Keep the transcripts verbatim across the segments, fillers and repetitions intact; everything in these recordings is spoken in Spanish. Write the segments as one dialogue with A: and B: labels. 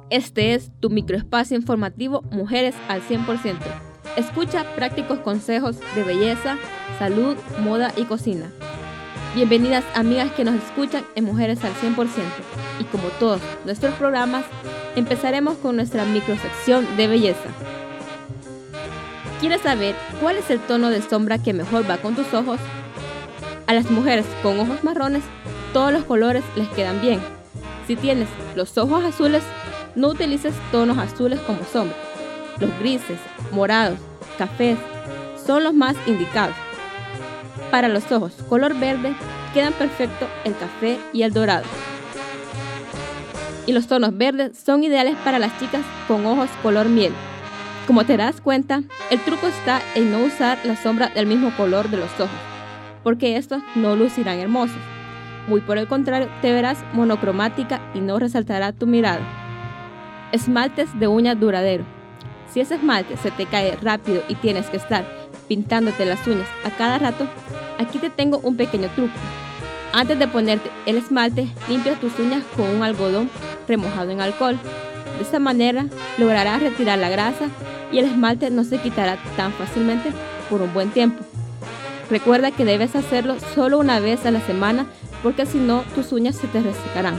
A: Este es tu microespacio informativo Mujeres al cien por ciento. Escucha prácticos consejos de belleza, salud, moda y cocina. Bienvenidas amigas que nos escuchan en Mujeres al cien por ciento. Y como todos nuestros programas, empezaremos con nuestra microsección de belleza. ¿Quieres saber cuál es el tono de sombra que mejor va con tus ojos? A las mujeres con ojos marrones, todos los colores les quedan bien. Si tienes los ojos azules, no utilices tonos azules como sombra. Los grises, morados, cafés son los más indicados. Para los ojos color verde quedan perfectos el café y el dorado. Y los tonos verdes son ideales para las chicas con ojos color miel. Como te das cuenta, el truco está en no usar la sombra del mismo color de los ojos, porque estos no lucirán hermosos. Muy por el contrario, te verás monocromática y no resaltará tu mirada. Esmaltes de uña duradero. Si ese esmalte se te cae rápido y tienes que estar pintándote las uñas a cada rato, aquí te tengo un pequeño truco. Antes de ponerte el esmalte, limpia tus uñas con un algodón remojado en alcohol. De esta manera lograrás retirar la grasa y el esmalte no se quitará tan fácilmente por un buen tiempo. Recuerda que debes hacerlo solo una vez a la semana porque si no tus uñas se te resecarán.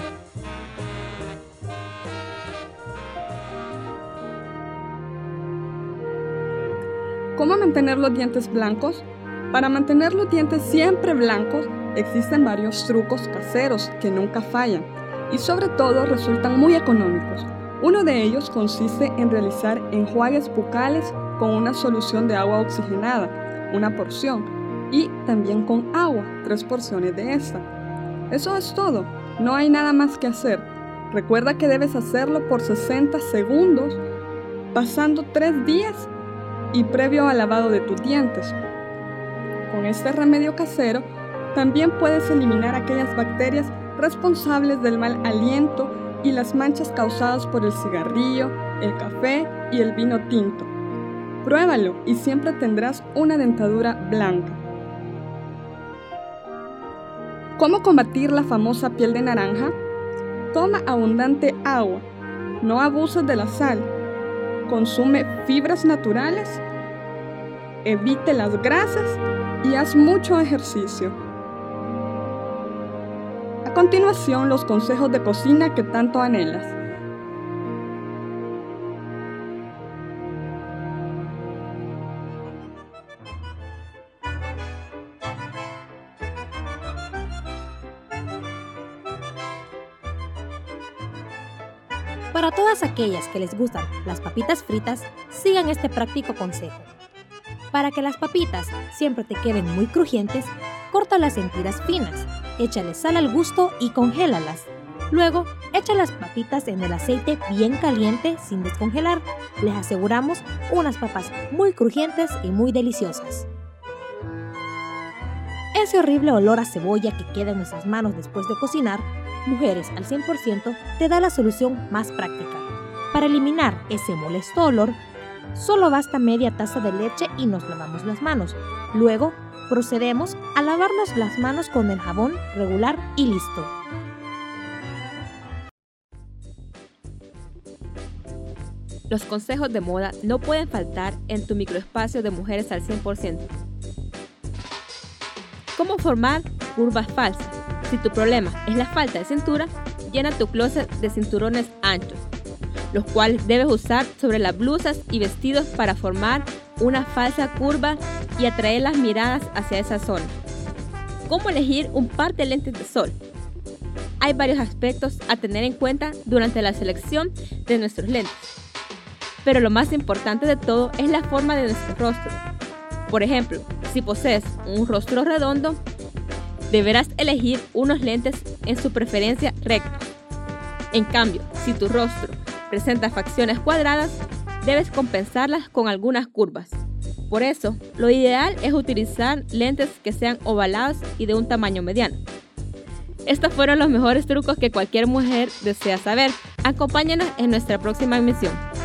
B: ¿Cómo mantener los dientes blancos? Para mantener los dientes siempre blancos existen varios trucos caseros que nunca fallan y sobre todo resultan muy económicos. Uno de ellos consiste en realizar enjuagues bucales con una solución de agua oxigenada, una porción, y también con agua, tres porciones de esta. Eso es todo, no hay nada más que hacer. Recuerda que debes hacerlo por sesenta segundos, pasando tres días y previo al lavado de tus dientes. Con este remedio casero, también puedes eliminar aquellas bacterias responsables del mal aliento y las manchas causadas por el cigarrillo, el café y el vino tinto. Pruébalo y siempre tendrás una dentadura blanca. ¿Cómo combatir la famosa piel de naranja? Toma abundante agua, no abuses de la sal, consume fibras naturales, evite las grasas y haz mucho ejercicio. A continuación, los consejos de cocina que tanto anhelas.
C: Para todas aquellas que les gustan las papitas fritas, sigan este práctico consejo. Para que las papitas siempre te queden muy crujientes, córtalas en tiras finas, échale sal al gusto y congélalas. Luego, echa las papitas en el aceite bien caliente sin descongelar. Les aseguramos unas papas muy crujientes y muy deliciosas. Ese horrible olor a cebolla que queda en nuestras manos después de cocinar, Mujeres al cien por ciento te da la solución más práctica. Para eliminar ese molesto olor, solo basta media taza de leche y nos lavamos las manos. Luego, procedemos a lavarnos las manos con el jabón regular y listo.
A: Los consejos de moda no pueden faltar en tu microespacio de Mujeres al cien por ciento. ¿Cómo formar curvas falsas? Si tu problema es la falta de cintura, llena tu closet de cinturones anchos, los cuales debes usar sobre las blusas y vestidos para formar una falsa curva y atraer las miradas hacia esa zona. ¿Cómo elegir un par de lentes de sol? Hay varios aspectos a tener en cuenta durante la selección de nuestros lentes, pero lo más importante de todo es la forma de nuestro rostro. Por ejemplo, si posees un rostro redondo, deberás elegir unos lentes en su preferencia rectos. En cambio, si tu rostro presenta facciones cuadradas, debes compensarlas con algunas curvas. Por eso, lo ideal es utilizar lentes que sean ovalados y de un tamaño mediano. Estos fueron los mejores trucos que cualquier mujer desea saber. Acompáñanos en nuestra próxima emisión.